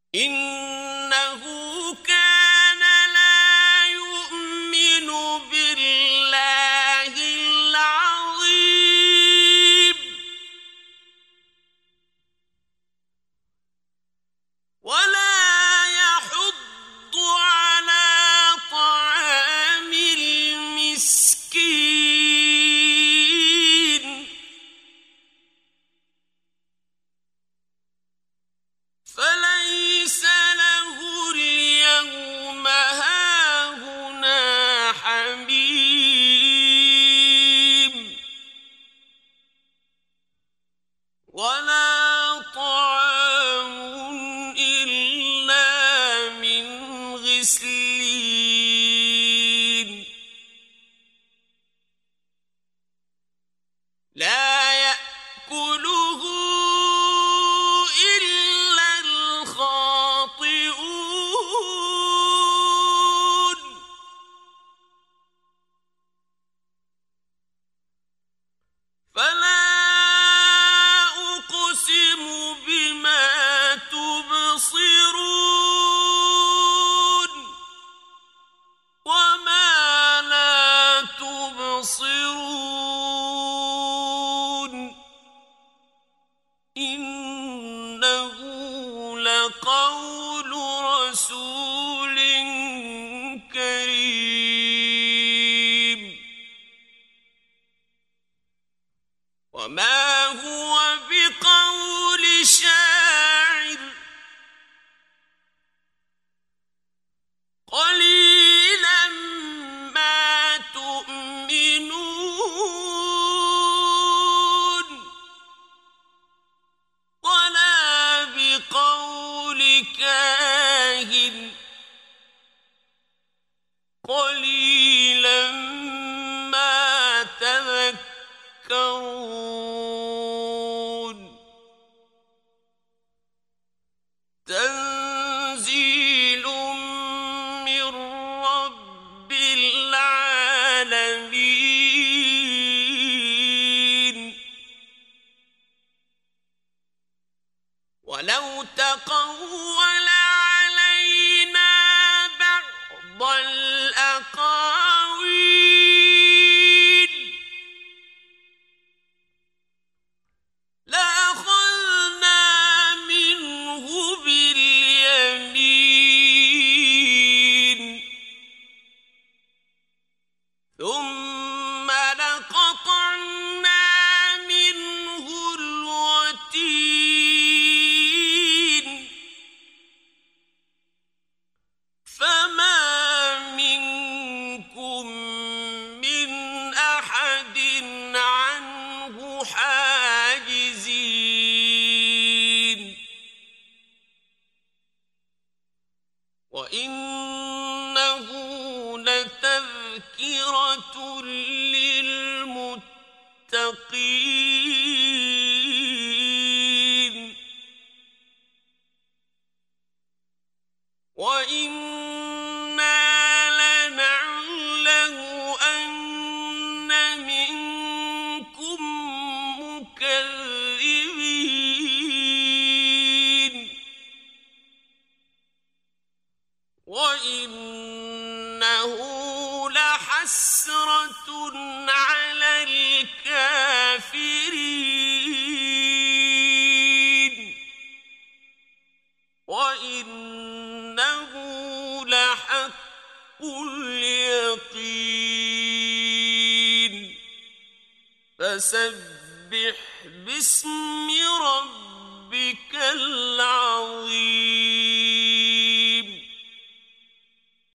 إنه كان لا يؤمن بالله العظيم ولا يحض على طعام المسكين فليس له اليوم هاهنا حميم ولا طعام إلا من غسلين لا يأكله إلا الخاطئون فلا أقسم بما تبصرون وما لا تبصرون إنه لقول رسول كريم وما هو بقول شاعر قليلا ما تؤمنون ولا بقول كاهن قليلا ما تذكرون تنزيل من رب العالمين ولو تقول علينا بعض الأقاويل لأخذنا منه باليمين ثم لقطعنا منه الوتين فما منكم من أحد عنه حاجزين وإنه لتذكرة للمتقين وإنا لنعلم أن منكم مكذبين وإنه لحسرة على الكافرين وإنه لحق اليقين فسبح باسم ربك